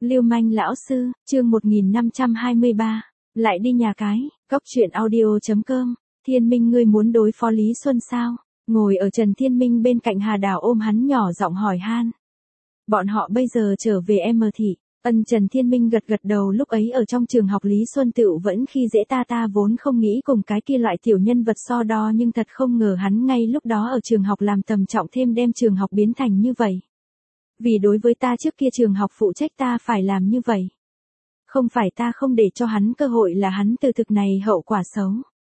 Lưu manh lão sư, chương 1523. Lại đi nhà cái, Cóc truyện audio.com. Thiên Minh, ngươi muốn đối phó Lý Xuân sao? Ngồi ở Trần Thiên Minh bên cạnh Hà Đào ôm hắn nhỏ giọng hỏi han. Bọn họ bây giờ trở về M thị. Trần Thiên Minh gật gật đầu, lúc ấy ở trong trường học Lý Xuân Tựu vẫn khi dễ ta vốn không nghĩ cùng cái kia loại tiểu nhân vật so đo, nhưng thật không ngờ hắn ngay lúc đó ở trường học làm tầm trọng thêm, đem trường học biến thành như vậy. Vì đối với ta trước kia trường học phụ trách ta phải làm như vậy. Không phải ta không để cho hắn cơ hội, là hắn từ thực này hậu quả xấu.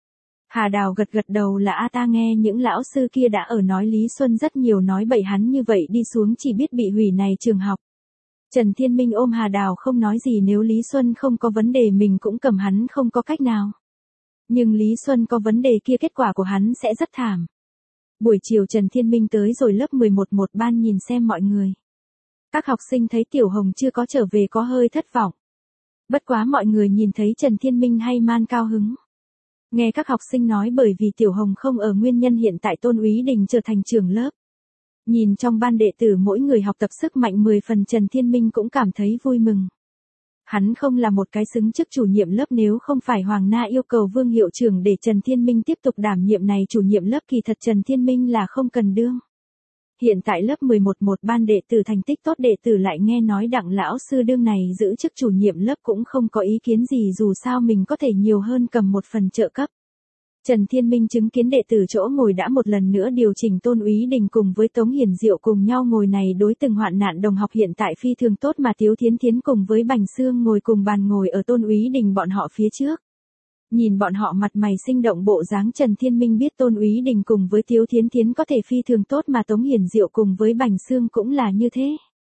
Hà Đào gật gật đầu là ta nghe những lão sư kia đã ở nói Lý Xuân rất nhiều, nói bậy hắn như vậy đi xuống chỉ biết bị hủy này trường học. Trần Thiên Minh ôm Hà Đào không nói gì, nếu Lý Xuân không có vấn đề mình cũng cầm hắn không có cách nào. Nhưng Lý Xuân có vấn đề kia kết quả của hắn sẽ rất thảm. Buổi chiều Trần Thiên Minh tới rồi lớp 11 một ban nhìn xem mọi người. Các học sinh thấy Tiểu Hồng chưa có trở về có hơi thất vọng. Bất quá mọi người nhìn thấy Trần Thiên Minh hay man cao hứng. Nghe các học sinh nói bởi vì Tiểu Hồng không ở nguyên nhân hiện tại Tôn Úy Đình trở thành trưởng lớp. Nhìn trong ban đệ tử mỗi người học tập sức mạnh 10 phần, Trần Thiên Minh cũng cảm thấy vui mừng. Hắn không là một cái xứng chức chủ nhiệm lớp, nếu không phải Hoàng Na yêu cầu Vương hiệu trưởng để Trần Thiên Minh tiếp tục đảm nhiệm này chủ nhiệm lớp, kỳ thật Trần Thiên Minh là không cần đương. Hiện tại lớp 11 một ban đệ tử thành tích tốt, đệ tử lại nghe nói Đặng lão sư đương này giữ chức chủ nhiệm lớp cũng không có ý kiến gì, dù sao mình có thể nhiều hơn cầm một phần trợ cấp. Trần Thiên Minh chứng kiến đệ tử chỗ ngồi đã một lần nữa điều chỉnh, Tôn Úy Đình cùng với Tống Hiển Diệu cùng nhau ngồi này đối từng hoạn nạn đồng học hiện tại phi thường tốt, mà Tiếu Thiến Thiến cùng với Bành Xương ngồi cùng bàn, ngồi ở Tôn Úy Đình bọn họ phía trước. Nhìn bọn họ mặt mày sinh động bộ dáng, Trần Thiên Minh biết Tôn Úy Đình cùng với Tiếu Thiến Thiến có thể phi thường tốt, mà Tống Hiển Diệu cùng với Bành Xương cũng là như thế.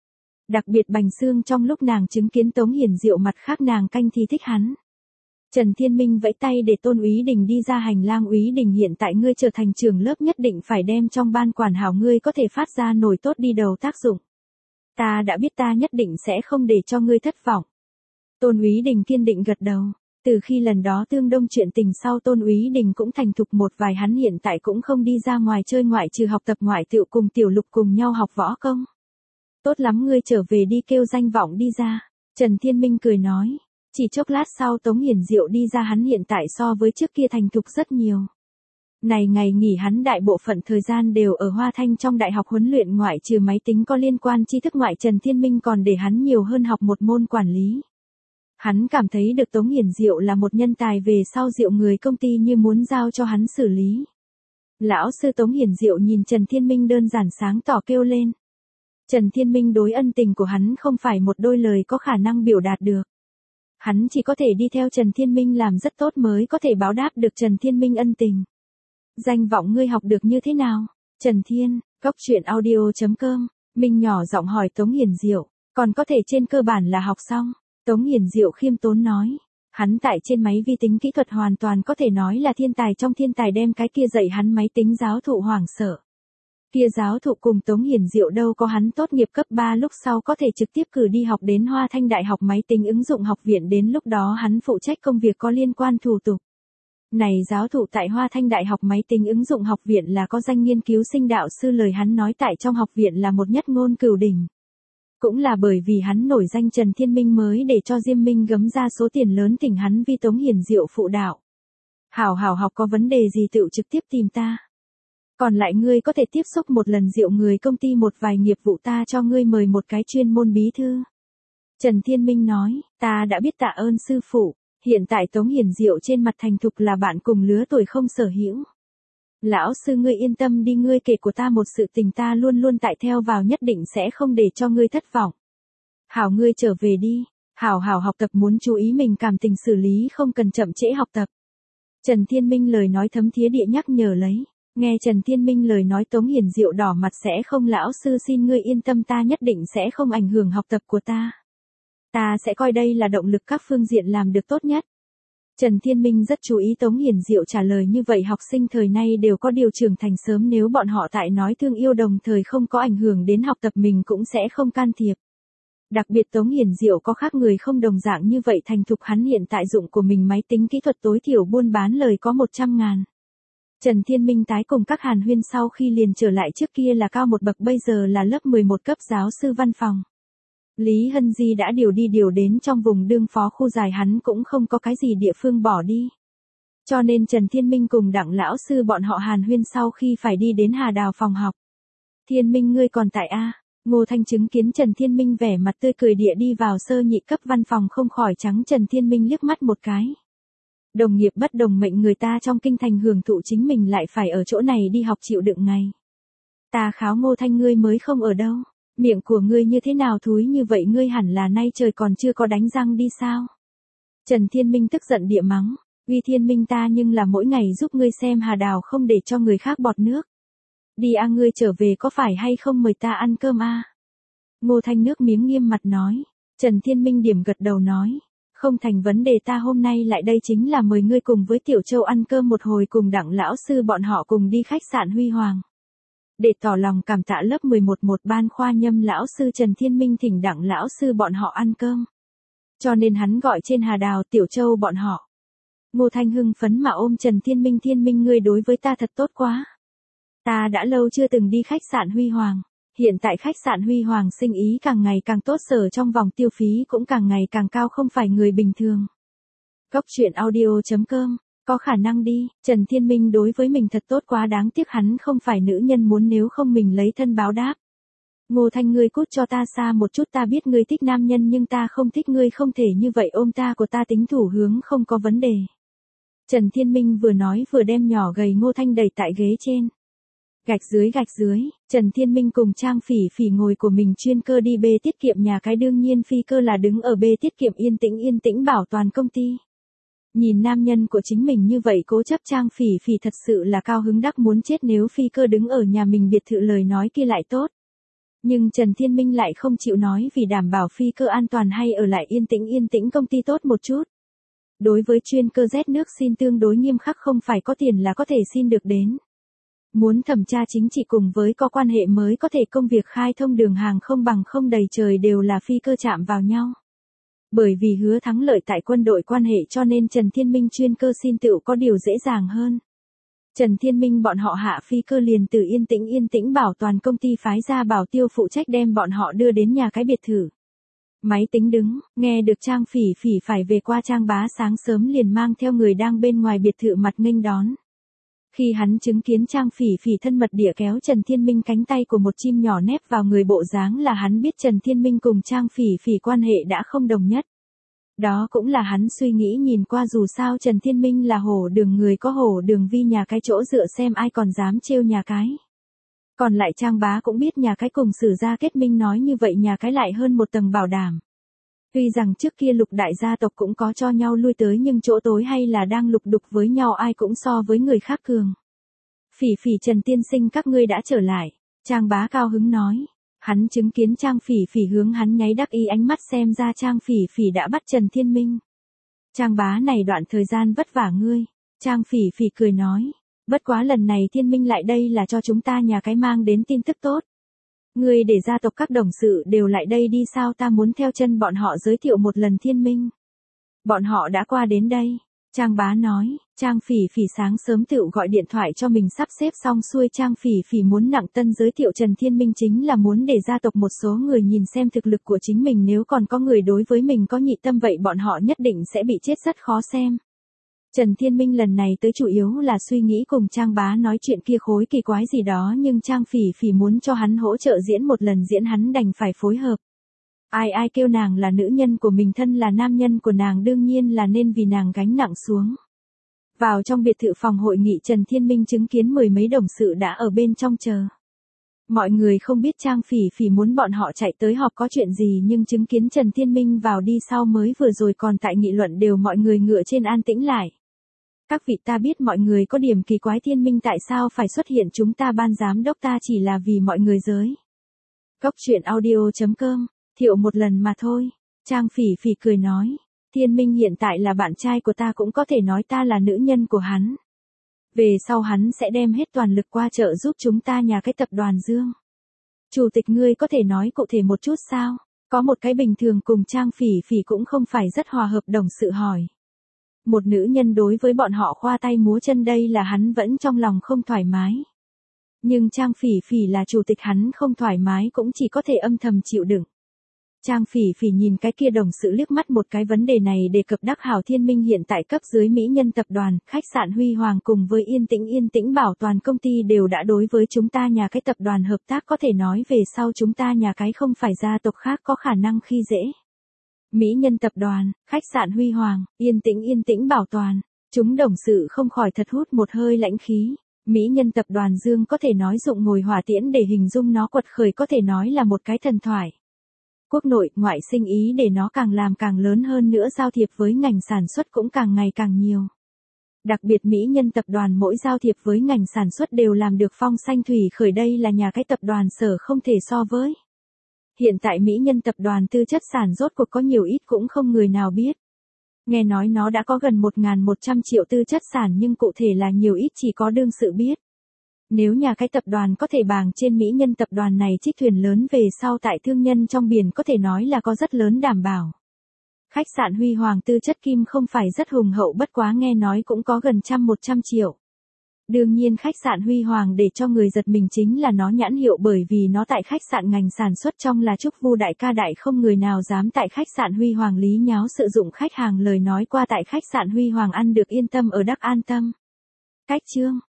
Đặc biệt Bành Xương trong lúc nàng chứng kiến Tống Hiển Diệu mặt khác nàng canh thì thích hắn. Trần Thiên Minh vẫy tay để Tôn Úy Đình đi ra hành lang. Úy Đình, hiện tại ngươi trở thành trưởng lớp nhất định phải đem trong ban quản hảo, ngươi có thể phát ra nổi tốt đi đầu tác dụng. Ta đã biết, ta nhất định sẽ không để cho ngươi thất vọng. Tôn Úy Đình kiên định gật đầu. Từ khi lần đó Tương Đông chuyện tình sau, Tôn Úy Đình cũng thành thục một vài, hắn hiện tại cũng không đi ra ngoài chơi, ngoại trừ học tập ngoại tựu cùng Tiểu Lục cùng nhau học võ công. Tốt lắm, ngươi trở về đi, kêu danh vọng đi ra. Trần Thiên Minh cười nói. Chỉ chốc lát sau Tống Hiển Diệu đi ra, hắn hiện tại so với trước kia thành thục rất nhiều. Này ngày nghỉ hắn đại bộ phận thời gian đều ở Hoa Thanh trong đại học huấn luyện, ngoại trừ máy tính có liên quan tri thức ngoại, Trần Thiên Minh còn để hắn nhiều hơn học một môn quản lý. Hắn cảm thấy được Tống Hiển Diệu là một nhân tài, về sau Diệu người công ty như muốn giao cho hắn xử lý. Lão sư Tống Hiển Diệu nhìn Trần Thiên Minh đơn giản sáng tỏ kêu lên. Trần Thiên Minh đối ân tình của hắn không phải một đôi lời có khả năng biểu đạt được. Hắn chỉ có thể đi theo Trần Thiên Minh làm rất tốt mới có thể báo đáp được Trần Thiên Minh ân tình. Danh vọng ngươi học được như thế nào? Trần Thiên, Cóc truyện audio.com. Minh nhỏ giọng hỏi Tống Hiển Diệu, còn có thể trên cơ bản là học xong. Tống Hiển Diệu khiêm tốn nói, hắn tại trên máy vi tính kỹ thuật hoàn toàn có thể nói là thiên tài trong thiên tài, đem cái kia dạy hắn máy tính giáo thụ hoảng sợ. Kia giáo thụ cùng Tống Hiển Diệu đâu có, hắn tốt nghiệp cấp 3 lúc sau có thể trực tiếp cử đi học đến Hoa Thanh Đại học Máy tính ứng dụng học viện, đến lúc đó hắn phụ trách công việc có liên quan thủ tục. Này giáo thụ tại Hoa Thanh Đại học Máy tính ứng dụng học viện là có danh nghiên cứu sinh đạo sư, lời hắn nói tại trong học viện là một nhất ngôn cửu đỉnh. Cũng là bởi vì hắn nổi danh, Trần Thiên Minh mới để cho Diêm Minh gấm ra số tiền lớn thỉnh hắn vi Tống Hiển Diệu phụ đạo. Hảo học, có vấn đề gì tựu trực tiếp tìm ta. Còn lại ngươi có thể tiếp xúc một lần Diệu người công ty một vài nghiệp vụ, ta cho ngươi mời một cái chuyên môn bí thư. Trần Thiên Minh nói, ta đã biết, tạ ơn sư phụ. Hiện tại Tống Hiển Diệu trên mặt thành thục, là bạn cùng lứa tuổi không sở hữu. Lão sư ngươi yên tâm đi, ngươi kể của ta một sự tình ta luôn luôn tại theo vào, nhất định sẽ không để cho ngươi thất vọng. Hảo, ngươi trở về đi. Hảo học tập, muốn chú ý mình cảm tình xử lý, không cần chậm trễ học tập. Trần Thiên Minh lời nói thấm thía địa nhắc nhở lấy. Nghe Trần Thiên Minh lời nói, Tống Hiển Diệu đỏ mặt, sẽ không, lão sư xin ngươi yên tâm, ta nhất định sẽ không ảnh hưởng học tập của ta. Ta sẽ coi đây là động lực, các phương diện làm được tốt nhất. Trần Thiên Minh rất chú ý Tống Hiển Diệu trả lời như vậy, học sinh thời nay đều có điều trưởng thành sớm, nếu bọn họ tại nói thương yêu đồng thời không có ảnh hưởng đến học tập mình cũng sẽ không can thiệp. Đặc biệt Tống Hiển Diệu có khác người không đồng dạng như vậy thành thục, hắn hiện tại dụng của mình máy tính kỹ thuật tối thiểu buôn bán lời có 100.000. Trần Thiên Minh tái cùng các hàn huyên sau khi liền trở lại, trước kia là cao một bậc, bây giờ là lớp 11 cấp giáo sư văn phòng. Lý Hân Di đã điều đến trong vùng đương phó khu dài hắn cũng không có cái gì địa phương bỏ đi. Cho nên Trần Thiên Minh cùng Đặng lão sư bọn họ hàn huyên sau khi phải đi đến Hà Đào phòng học. Thiên Minh ngươi còn tại a? Ngô Thanh chứng kiến Trần Thiên Minh vẻ mặt tươi cười địa đi vào sơ nhị cấp văn phòng không khỏi trắng Trần Thiên Minh liếc mắt một cái. Đồng nghiệp bất đồng mệnh người ta trong kinh thành hưởng thụ chính mình lại phải ở chỗ này đi học chịu đựng ngày. Ta kháo Ngô Thanh ngươi mới không ở đâu. Miệng của ngươi như thế nào thúi như vậy ngươi hẳn là nay trời còn chưa có đánh răng đi sao? Trần Thiên Minh tức giận địa mắng. Uy Thiên Minh ta nhưng là mỗi ngày giúp ngươi xem Hà Đào không để cho người khác bọt nước. Đi a ngươi trở về có phải hay không mời ta ăn cơm a? Ngô Thanh nước miếng nghiêm mặt nói. Trần Thiên Minh điểm gật đầu nói. Không thành vấn đề ta hôm nay lại đây chính là mời ngươi cùng với Tiểu Châu ăn cơm một hồi cùng Đặng lão sư bọn họ cùng đi khách sạn Huy Hoàng. Để tỏ lòng cảm tạ lớp 11 một ban khoa nhâm lão sư Trần Thiên Minh thỉnh Đặng lão sư bọn họ ăn cơm. Cho nên hắn gọi trên Hà Đào Tiểu Châu bọn họ. Ngô Thanh hưng phấn mà ôm Trần Thiên Minh ngươi đối với ta thật tốt quá. Ta đã lâu chưa từng đi khách sạn Huy Hoàng. Hiện tại khách sạn Huy Hoàng sinh ý càng ngày càng tốt sở trong vòng tiêu phí cũng càng ngày càng cao không phải người bình thường. Góc truyện audio.com, có khả năng đi, Trần Thiên Minh đối với mình thật tốt quá đáng tiếc hắn không phải nữ nhân muốn nếu không mình lấy thân báo đáp. Ngô Thanh ngươi cút cho ta xa một chút ta biết ngươi thích nam nhân nhưng ta không thích ngươi không thể như vậy ôm ta của ta tính thủ hướng không có vấn đề. Trần Thiên Minh vừa nói vừa đem nhỏ gầy Ngô Thanh đẩy tại ghế trên. Gạch dưới, Trần Thiên Minh cùng Trang Phỉ Phỉ ngồi của mình chuyên cơ đi bê tiết kiệm nhà cái đương nhiên phi cơ là đứng ở bê tiết kiệm yên tĩnh bảo toàn công ty. Nhìn nam nhân của chính mình như vậy cố chấp Trang Phỉ Phỉ thật sự là cao hứng đắc muốn chết nếu phi cơ đứng ở nhà mình biệt thự lời nói kia lại tốt. Nhưng Trần Thiên Minh lại không chịu nói vì đảm bảo phi cơ an toàn hay ở lại yên tĩnh công ty tốt một chút. Đối với chuyên cơ Z nước xin tương đối nghiêm khắc không phải có tiền là có thể xin được đến. Muốn thẩm tra chính trị cùng với có quan hệ mới có thể công việc khai thông đường hàng không bằng không đầy trời đều là phi cơ chạm vào nhau. Bởi vì hứa thắng lợi tại quân đội quan hệ cho nên Trần Thiên Minh chuyên cơ xin tựu có điều dễ dàng hơn. Trần Thiên Minh bọn họ hạ phi cơ liền từ yên tĩnh bảo toàn công ty phái ra bảo tiêu phụ trách đem bọn họ đưa đến nhà cái biệt thự. Máy tính đứng, nghe được Trang Phỉ Phỉ phải về qua Trang Bá sáng sớm liền mang theo người đang bên ngoài biệt thự mặt nghênh đón. Khi hắn chứng kiến Trang Phỉ Phỉ thân mật địa kéo Trần Thiên Minh cánh tay của một chim nhỏ nép vào người bộ dáng là hắn biết Trần Thiên Minh cùng Trang Phỉ Phỉ quan hệ đã không đồng nhất. Đó cũng là hắn suy nghĩ nhìn qua dù sao Trần Thiên Minh là hổ đường người có hổ đường vi nhà cái chỗ dựa xem ai còn dám trêu nhà cái. Còn lại Trang Bá cũng biết nhà cái cùng Sử gia kết minh nói như vậy nhà cái lại hơn một tầng bảo đảm. Tuy rằng trước kia Lục đại gia tộc cũng có cho nhau lui tới nhưng chỗ tối hay là đang lục đục với nhau ai cũng so với người khác cường. Phỉ Phỉ Trần tiên sinh các ngươi đã trở lại, Trang Bá cao hứng nói. Hắn chứng kiến Trang Phỉ Phỉ hướng hắn nháy đắc ý ánh mắt xem ra Trang Phỉ Phỉ đã bắt Trần Thiên Minh. Trang Bá này đoạn thời gian vất vả ngươi, Trang Phỉ Phỉ cười nói. Bất quá lần này Thiên Minh lại đây là cho chúng ta nhà cái mang đến tin tức tốt. Ngươi để gia tộc các đồng sự đều lại đây đi sao ta muốn theo chân bọn họ giới thiệu một lần Thiên Minh. Bọn họ đã qua đến đây. Trang Bá nói, Trang Phỉ Phỉ sáng sớm tự gọi điện thoại cho mình sắp xếp xong xuôi Trang Phỉ Phỉ muốn nặng tân giới thiệu Trần Thiên Minh chính là muốn để gia tộc một số người nhìn xem thực lực của chính mình nếu còn có người đối với mình có nhị tâm vậy bọn họ nhất định sẽ bị chết rất khó xem. Trần Thiên Minh lần này tới chủ yếu là suy nghĩ cùng Trang Bá nói chuyện kia khối kỳ quái gì đó nhưng Trang Phỉ Phỉ muốn cho hắn hỗ trợ diễn một lần diễn hắn đành phải phối hợp. Ai kêu nàng là nữ nhân của mình thân là nam nhân của nàng đương nhiên là nên vì nàng gánh nặng xuống. Vào trong biệt thự phòng hội nghị Trần Thiên Minh chứng kiến mười mấy đồng sự đã ở bên trong chờ. Mọi người không biết Trang Phỉ Phỉ muốn bọn họ chạy tới họp có chuyện gì nhưng chứng kiến Trần Thiên Minh vào đi sau mới vừa rồi còn tại nghị luận đều mọi người ngựa trên an tĩnh lại. Các vị ta biết mọi người có điểm kỳ quái Thiên Minh tại sao phải xuất hiện chúng ta ban giám đốc ta chỉ là vì mọi người giới. Góc truyện audio.com, thiệu một lần mà thôi. Trang Phỉ Phỉ cười nói. Thiên Minh hiện tại là bạn trai của ta cũng có thể nói ta là nữ nhân của hắn. Về sau hắn sẽ đem hết toàn lực qua trợ giúp chúng ta nhà cái tập đoàn Dương. Chủ tịch ngươi có thể nói cụ thể một chút sao? Có một cái bình thường cùng Trang Phỉ Phỉ cũng không phải rất hòa hợp đồng sự hỏi. Một nữ nhân đối với bọn họ khoa tay múa chân đây là hắn vẫn trong lòng không thoải mái. Nhưng Trang Phỉ Phỉ là chủ tịch hắn không thoải mái cũng chỉ có thể âm thầm chịu đựng. Trang Phỉ Phỉ nhìn cái kia đồng sự liếc mắt một cái, vấn đề này đề cập đắc hảo. Thiên Minh hiện tại cấp dưới mỹ nhân tập đoàn, khách sạn Huy Hoàng cùng với Yên Tĩnh Bảo toàn công ty đều đã đối với chúng ta nhà cái tập đoàn hợp tác, có thể nói về sau chúng ta nhà cái không phải gia tộc khác có khả năng khi dễ. Mỹ nhân tập đoàn, khách sạn Huy Hoàng, Yên Tĩnh Bảo toàn, chúng đồng sự không khỏi thật hút một hơi lãnh khí. Mỹ nhân tập đoàn Dương có thể nói dụng ngồi hỏa tiễn để hình dung nó quật khởi, có thể nói là một cái thần thoại. Quốc nội, ngoại sinh ý để nó càng làm càng lớn hơn nữa, giao thiệp với ngành sản xuất cũng càng ngày càng nhiều. Đặc biệt Mỹ nhân tập đoàn mỗi giao thiệp với ngành sản xuất đều làm được phong xanh thủy khởi, đây là nhà cái tập đoàn sở không thể so với. Hiện tại Mỹ nhân tập đoàn tư chất sản rốt cuộc có nhiều ít cũng không người nào biết. Nghe nói nó đã có gần 1.100 triệu tư chất sản, nhưng cụ thể là nhiều ít chỉ có đương sự biết. Nếu nhà cái tập đoàn có thể bàng trên Mỹ nhân tập đoàn này chiếc thuyền lớn về sau tại thương nhân trong biển, có thể nói là có rất lớn đảm bảo. Khách sạn Huy Hoàng tư chất kim không phải rất hùng hậu, bất quá nghe nói cũng có gần 100 triệu. Đương nhiên khách sạn Huy Hoàng để cho người giật mình chính là nó nhãn hiệu, bởi vì nó tại khách sạn ngành sản xuất trong là Trúc Vu đại ca đại, không người nào dám tại khách sạn Huy Hoàng lý nháo sử dụng khách hàng lời nói qua tại khách sạn Huy Hoàng ăn được yên tâm ở đắc an tâm. Cách chương